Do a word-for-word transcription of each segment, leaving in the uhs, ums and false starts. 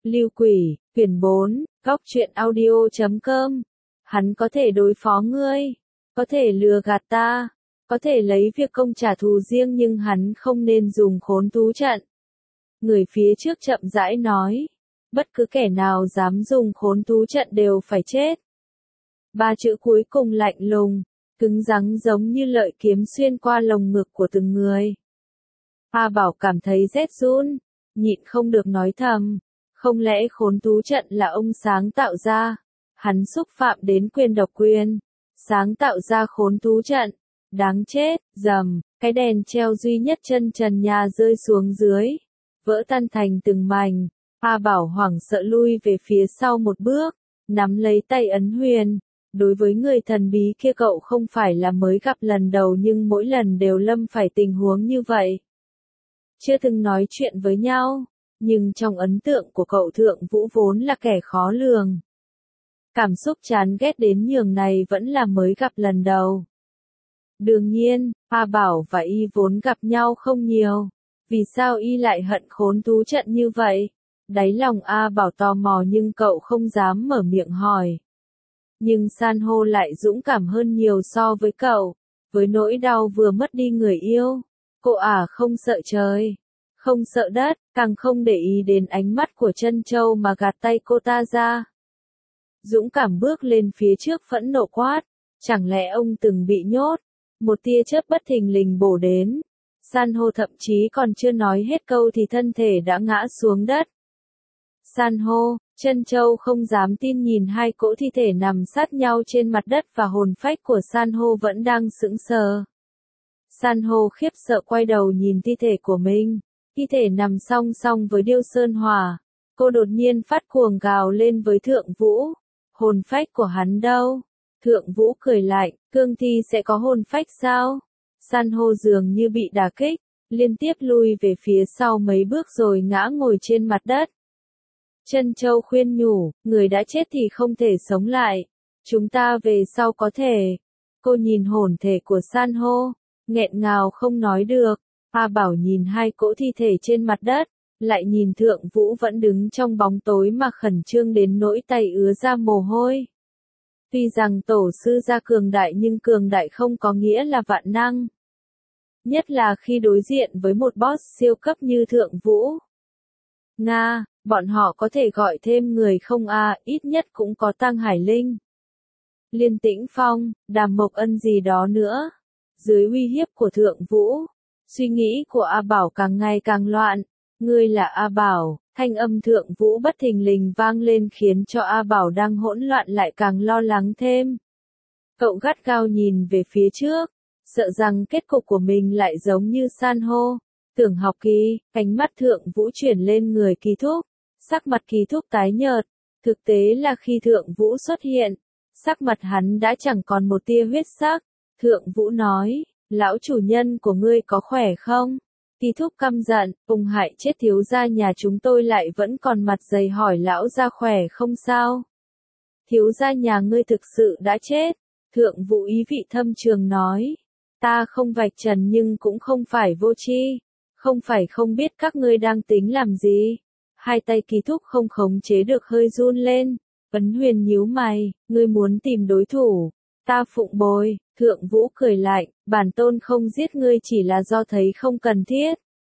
Lưu Quỷ, quyển bốn, góc truyện audio chấm com. Hắn có thể đối phó ngươi, có thể lừa gạt ta, có thể lấy việc công trả thù riêng nhưng hắn không nên dùng khốn thú trận. Người phía trước chậm rãi nói, bất cứ kẻ nào dám dùng khốn thú trận đều phải chết. Ba chữ cuối cùng lạnh lùng, cứng rắn giống như lợi kiếm xuyên qua lồng ngực của từng người. A Bảo cảm thấy rét run, nhịn không được nói thầm, không lẽ khốn thú trận là ông sáng tạo ra? Hắn xúc phạm đến quyền độc quyền, sáng tạo ra khốn thú trận, đáng chết. Rầm, cái đèn treo duy nhất chân trần nhà rơi xuống dưới, vỡ tan thành từng mảnh. A Bảo hoảng sợ lui về phía sau một bước, nắm lấy tay Ấn Huyền. Đối với người thần bí kia cậu không phải là mới gặp lần đầu nhưng mỗi lần đều lâm phải tình huống như vậy. Chưa từng nói chuyện với nhau, nhưng trong ấn tượng của cậu Thượng Vũ vốn là kẻ khó lường. Cảm xúc chán ghét đến nhường này vẫn là mới gặp lần đầu. Đương nhiên, A Bảo và Y vốn gặp nhau không nhiều. Vì sao Y lại hận khốn thú trận như vậy? Đáy lòng A Bảo tò mò nhưng cậu không dám mở miệng hỏi. Nhưng san hô lại dũng cảm hơn nhiều so với cậu. Với nỗi đau vừa mất đi người yêu, cô ả không sợ trời, không sợ đất, càng không để ý đến ánh mắt của Trân Châu mà gạt tay cô ta ra. Dũng cảm bước lên phía trước phẫn nộ quát, chẳng lẽ ông từng bị nhốt? Một tia chớp bất thình lình bổ đến. San hô thậm chí còn chưa nói hết câu thì thân thể đã ngã xuống đất. San hô, Trân Châu không dám tin nhìn hai cỗ thi thể nằm sát nhau trên mặt đất và hồn phách của san hô vẫn đang sững sờ. San hô khiếp sợ quay đầu nhìn thi thể của mình, thi thể nằm song song với Điêu Sơn Hỏa. Cô đột nhiên phát cuồng gào lên với Thượng Vũ, hồn phách của hắn đâu? Thượng Vũ cười lạnh, cương thi sẽ có hồn phách sao? San hô dường như bị đả kích, liên tiếp lui về phía sau mấy bước rồi ngã ngồi trên mặt đất. Trân Châu khuyên nhủ, người đã chết thì không thể sống lại, chúng ta về sau có thể. Cô nhìn hồn thể của san hô, nghẹn ngào không nói được. A Bảo nhìn hai cỗ thi thể trên mặt đất, lại nhìn Thượng Vũ vẫn đứng trong bóng tối mà khẩn trương đến nỗi tay ứa ra mồ hôi. Tuy rằng tổ sư gia cường đại nhưng cường đại không có nghĩa là vạn năng. Nhất là khi đối diện với một boss siêu cấp như Thượng Vũ. Nga, bọn họ có thể gọi thêm người không a, à, ít nhất cũng có Tăng Hải Linh, Liên Tĩnh Phong, Đàm Mộc Ân gì đó nữa. Dưới uy hiếp của Thượng Vũ, suy nghĩ của A Bảo càng ngày càng loạn. Ngươi là A Bảo, thanh âm Thượng Vũ bất thình lình vang lên khiến cho A Bảo đang hỗn loạn lại càng lo lắng thêm. Cậu gắt gao nhìn về phía trước, sợ rằng kết cục của mình lại giống như san hô. Tưởng Học Kỳ, ánh mắt Thượng Vũ chuyển lên người Kỳ Thúc, sắc mặt Kỳ Thúc tái nhợt. Thực tế là khi Thượng Vũ xuất hiện, sắc mặt hắn đã chẳng còn một tia huyết sắc. Thượng Vũ nói, lão chủ nhân của ngươi có khỏe không? Kỳ Thúc căm giận, ung hại chết thiếu gia nhà chúng tôi lại vẫn còn mặt dày hỏi lão gia khỏe không sao? Thiếu gia nhà ngươi thực sự đã chết. Thượng Vũ ý vị thâm trường nói, ta không vạch trần nhưng cũng không phải vô tri, không phải không biết các ngươi đang tính làm gì. Hai tay Kỳ Thúc không khống chế được hơi run lên. Ấn Huyền nhíu mày, ngươi muốn tìm đối thủ, ta phụng bồi. Thượng Vũ cười lạnh, bản tôn không giết ngươi chỉ là do thấy không cần thiết.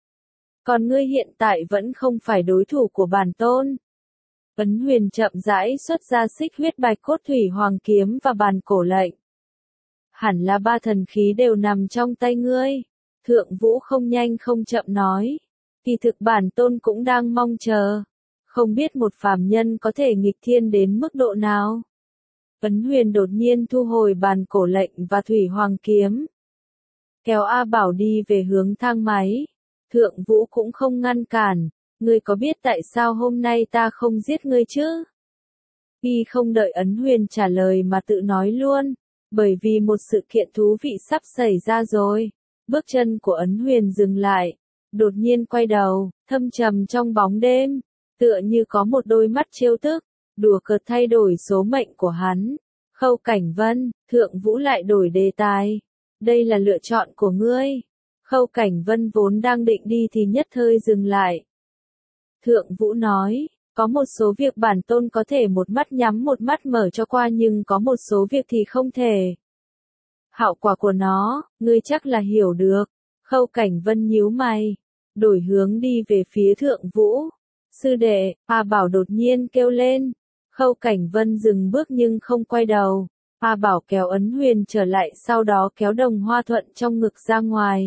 Còn ngươi hiện tại vẫn không phải đối thủ của bản tôn. Ấn Huyền chậm rãi xuất ra xích huyết bạch cốt thủy hoàng kiếm và bàn cổ lệnh. Hẳn là ba thần khí đều nằm trong tay ngươi. Thượng Vũ không nhanh không chậm nói, kỳ thực bản tôn cũng đang mong chờ. Không biết một phàm nhân có thể nghịch thiên đến mức độ nào. Ấn Huyền đột nhiên thu hồi bàn cổ lệnh và thủy hoàng kiếm. Kéo A Bảo đi về hướng thang máy. Thượng Vũ cũng không ngăn cản. Ngươi có biết tại sao hôm nay ta không giết ngươi chứ? Y không đợi Ấn Huyền trả lời mà tự nói luôn. Bởi vì một sự kiện thú vị sắp xảy ra rồi. Bước chân của Ấn Huyền dừng lại. Đột nhiên quay đầu, thâm trầm trong bóng đêm. Tựa như có một đôi mắt trêu tức, đùa cợt thay đổi số mệnh của hắn. Khâu Cảnh Vân, Thượng Vũ lại đổi đề tài. Đây là lựa chọn của ngươi. Khâu Cảnh Vân vốn đang định đi thì nhất thời dừng lại. Thượng Vũ nói, Có một số việc bản tôn có thể một mắt nhắm một mắt mở cho qua nhưng có một số việc thì không thể. Hậu quả của nó, ngươi chắc là hiểu được. Khâu Cảnh Vân nhíu mày, đổi hướng đi về phía Thượng Vũ. Sư đệ, A Bảo đột nhiên kêu lên. Khâu Cảnh Vân dừng bước nhưng không quay đầu. A Bảo kéo Ấn Huyền trở lại sau đó kéo Đồng Hoa Thuận trong ngực ra ngoài.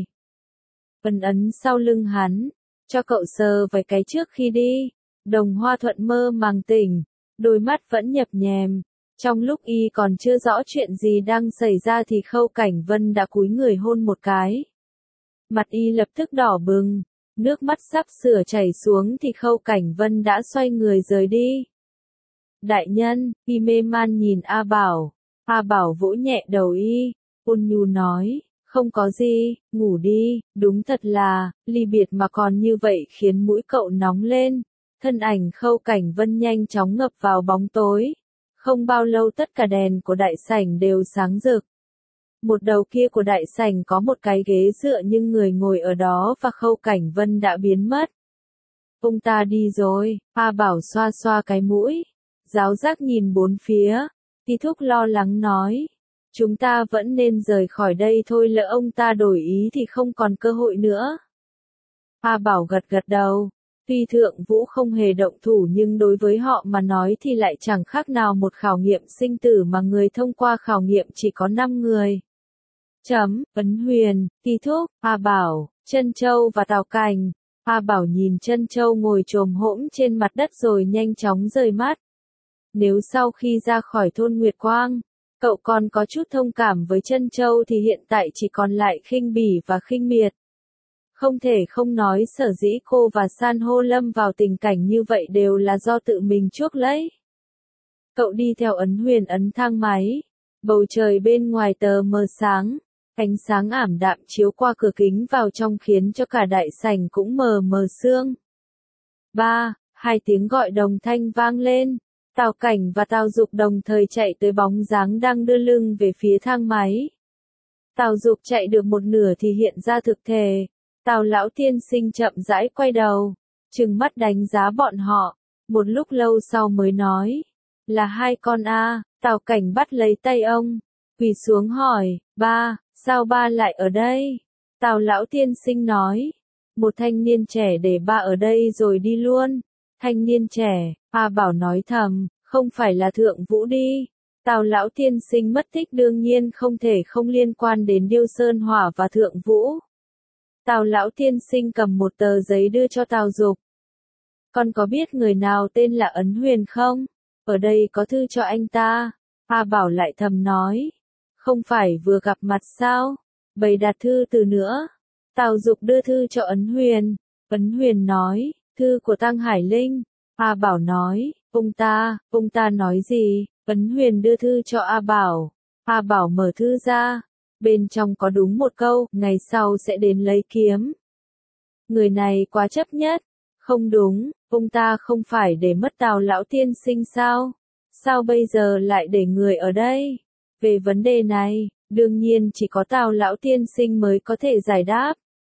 Ấn ấn sau lưng hắn, cho cậu sờ vài cái trước khi đi. Đồng Hoa Thuận mơ màng tỉnh, đôi mắt vẫn nhập nhèm. Trong lúc y còn chưa rõ chuyện gì đang xảy ra thì Khâu Cảnh Vân đã cúi người hôn một cái. Mặt y lập tức đỏ bừng, nước mắt sắp sửa chảy xuống thì Khâu Cảnh Vân đã xoay người rời đi. Đại nhân, y mê man nhìn A Bảo. A Bảo vỗ nhẹ đầu y, ôn nhu nói, không có gì, ngủ đi, đúng thật là, ly biệt mà còn như vậy khiến mũi cậu nóng lên. Thân ảnh Khâu Cảnh Vân nhanh chóng ngập vào bóng tối. Không bao lâu tất cả đèn của đại sảnh đều sáng rực. Một đầu kia của đại sảnh có một cái ghế dựa nhưng người ngồi ở đó và Khâu Cảnh Vân đã biến mất. Ông ta đi rồi, A Bảo xoa xoa cái mũi. Giáo giác nhìn bốn phía. Ti Thúc lo lắng nói. Chúng ta vẫn nên rời khỏi đây thôi, lỡ ông ta đổi ý thì không còn cơ hội nữa. A Bảo gật gật đầu. Tuy Thượng Vũ không hề động thủ nhưng đối với họ mà nói thì lại chẳng khác nào một khảo nghiệm sinh tử mà người thông qua khảo nghiệm chỉ có năm người. Chấm, Ấn Huyền, Ti Thúc, A Bảo, Trân Châu và Tào Cảnh. A Bảo nhìn Trân Châu ngồi chồm hỗn trên mặt đất rồi nhanh chóng rời mắt. Nếu sau khi ra khỏi thôn Nguyệt Quang, cậu còn có chút thông cảm với Trân Châu thì hiện tại chỉ còn lại khinh bỉ và khinh miệt. Không thể không nói sở dĩ cô và San hô lâm vào tình cảnh như vậy đều là do tự mình chuốc lấy. Cậu đi theo Ấn Huyền ấn thang máy. Bầu trời bên ngoài tờ mờ sáng. Ánh sáng ảm đạm chiếu qua cửa kính vào trong khiến cho cả đại sảnh cũng mờ mờ sương. Ba, hai tiếng gọi đồng thanh vang lên. Tào Cảnh và Tào Dục đồng thời chạy tới bóng dáng đang đưa lưng về phía thang máy. Tào Dục chạy được một nửa thì hiện ra thực thể. Tào lão tiên sinh chậm rãi quay đầu, trừng mắt đánh giá bọn họ, một lúc lâu sau mới nói, là hai con a. Tào Cảnh bắt lấy tay ông, quỳ xuống hỏi, ba, sao ba lại ở đây? Tào lão tiên sinh nói, một thanh niên trẻ để ba ở đây rồi đi luôn. Thanh niên trẻ, A Bảo nói thầm, không phải là Thượng Vũ đi. Tào lão tiên sinh mất tích đương nhiên không thể không liên quan đến Điêu Sơn Hỏa và Thượng Vũ. Tào lão tiên sinh cầm một tờ giấy đưa cho Tào Dục. Con có biết người nào tên là Ấn Huyền không? Ở đây có thư cho anh ta. A Bảo lại thầm nói. Không phải vừa gặp mặt sao? Bày đặt thư từ nữa. Tào Dục đưa thư cho Ấn Huyền. Ấn Huyền nói, thư của Tăng Hải Linh. A Bảo nói, ông ta, ông ta nói gì? Ấn Huyền đưa thư cho A Bảo. A Bảo mở thư ra. Bên trong có đúng một câu, ngày sau sẽ đến lấy kiếm. Người này quá chấp nhất. Không đúng, ông ta không phải để mất Tào lão tiên sinh sao? Sao bây giờ lại để người ở đây? Về vấn đề này, đương nhiên chỉ có Tào lão tiên sinh mới có thể giải đáp.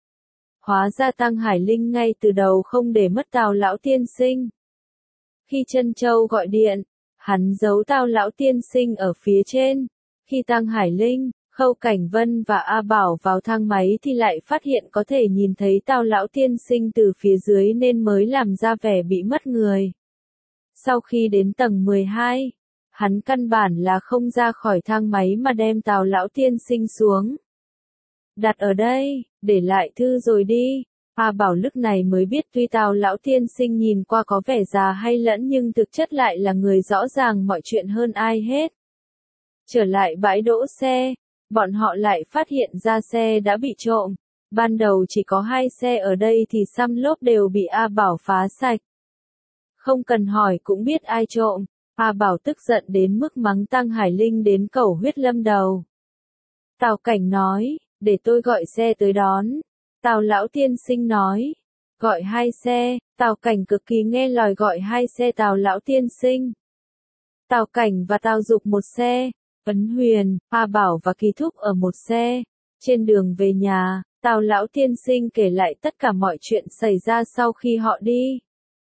Hóa ra Tăng Hải Linh ngay từ đầu không để mất Tào lão tiên sinh. Khi Trân Châu gọi điện, hắn giấu Tào lão tiên sinh ở phía trên. Khi Tăng Hải Linh, Khâu Cảnh Vân và A Bảo vào thang máy thì lại phát hiện có thể nhìn thấy Tào lão tiên sinh từ phía dưới nên mới làm ra vẻ bị mất người. Sau khi đến tầng mười hai, hắn căn bản là không ra khỏi thang máy mà đem Tào lão tiên sinh xuống. Đặt ở đây, để lại thư rồi đi. A Bảo lúc này mới biết tuy Tào lão tiên sinh nhìn qua có vẻ già hay lẫn nhưng thực chất lại là người rõ ràng mọi chuyện hơn ai hết. Trở lại bãi đỗ xe, bọn họ lại phát hiện ra xe đã bị trộm. Ban đầu chỉ có hai xe ở đây thì xăm lốp đều bị A Bảo phá sạch. Không cần hỏi cũng biết ai trộm. A Bảo tức giận đến mức mắng Tăng Hải Linh đến cầu huyết lâm đầu. Tào Cảnh nói, để tôi gọi xe tới đón. Tào lão tiên sinh nói, gọi hai xe. Tào Cảnh cực kỳ nghe lời gọi hai xe Tào lão tiên sinh. Tào Cảnh và Tào Dục một xe. Ấn Huyền, A Bảo và Kỳ Thúc ở một xe. Trên đường về nhà, Tào lão tiên sinh kể lại tất cả mọi chuyện xảy ra sau khi họ đi.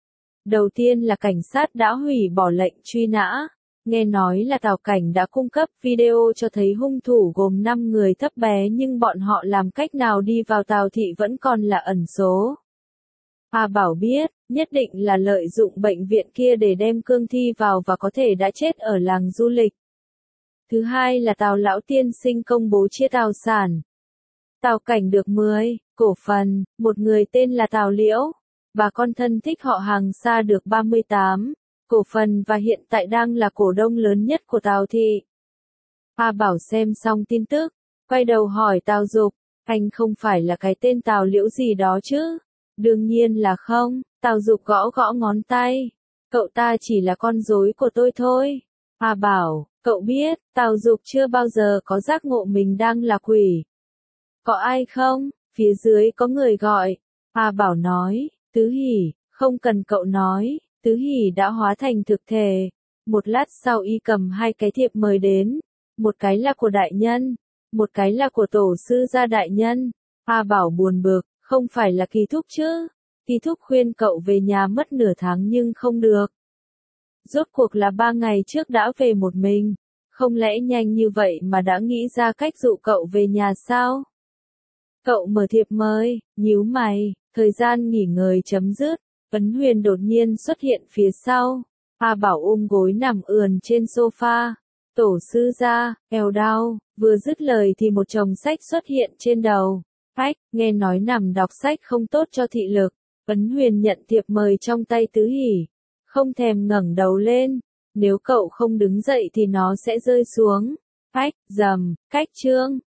Đầu tiên là cảnh sát đã hủy bỏ lệnh truy nã. Nghe nói là Tào Cảnh đã cung cấp video cho thấy hung thủ gồm năm người thấp bé nhưng bọn họ làm cách nào đi vào Tào thị vẫn còn là ẩn số. A Bảo biết, nhất định là lợi dụng bệnh viện kia để đem cương thi vào và có thể đã chết ở làng du lịch. Thứ hai là Tào lão tiên sinh công bố chia tài sản. Tào Cảnh được mười cổ phần, một người tên là Tào Liễu, bà con thân thích họ hàng xa được ba mươi tám cổ phần và hiện tại đang là cổ đông lớn nhất của Tào thị. A Bảo xem xong tin tức, quay đầu hỏi Tào Dục, anh không phải là cái tên Tào Liễu gì đó chứ? Đương nhiên là không, Tào Dục gõ gõ ngón tay, cậu ta chỉ là con rối của tôi thôi. A Bảo, cậu biết, Tào Dục chưa bao giờ có giác ngộ mình đang là quỷ. Có ai không? Phía dưới có người gọi. A Bảo nói, Tứ Hỷ, không cần cậu nói, Tứ Hỷ đã hóa thành thực thể. Một lát sau y cầm hai cái thiệp mời đến, một cái là của đại nhân, một cái là của tổ sư gia đại nhân. A Bảo buồn bực, không phải là Kỳ Thúc chứ? Kỳ Thúc khuyên cậu về nhà mất nửa tháng nhưng không được. Rốt cuộc là ba ngày trước đã về một mình, không lẽ nhanh như vậy mà đã nghĩ ra cách dụ cậu về nhà sao? Cậu mở thiệp mời, nhíu mày, thời gian nghỉ ngơi chấm dứt, Ấn Huyền đột nhiên xuất hiện phía sau. A Bảo ôm gối nằm ườn trên sofa, tổ sư gia, eo đau, vừa dứt lời thì một chồng sách xuất hiện trên đầu. Phách, nghe nói nằm đọc sách không tốt cho thị lực. Ấn Huyền nhận thiệp mời trong tay Tứ Hỷ, không thèm ngẩng đầu lên, nếu cậu không đứng dậy thì nó sẽ rơi xuống. Phách, dầm, cách chương.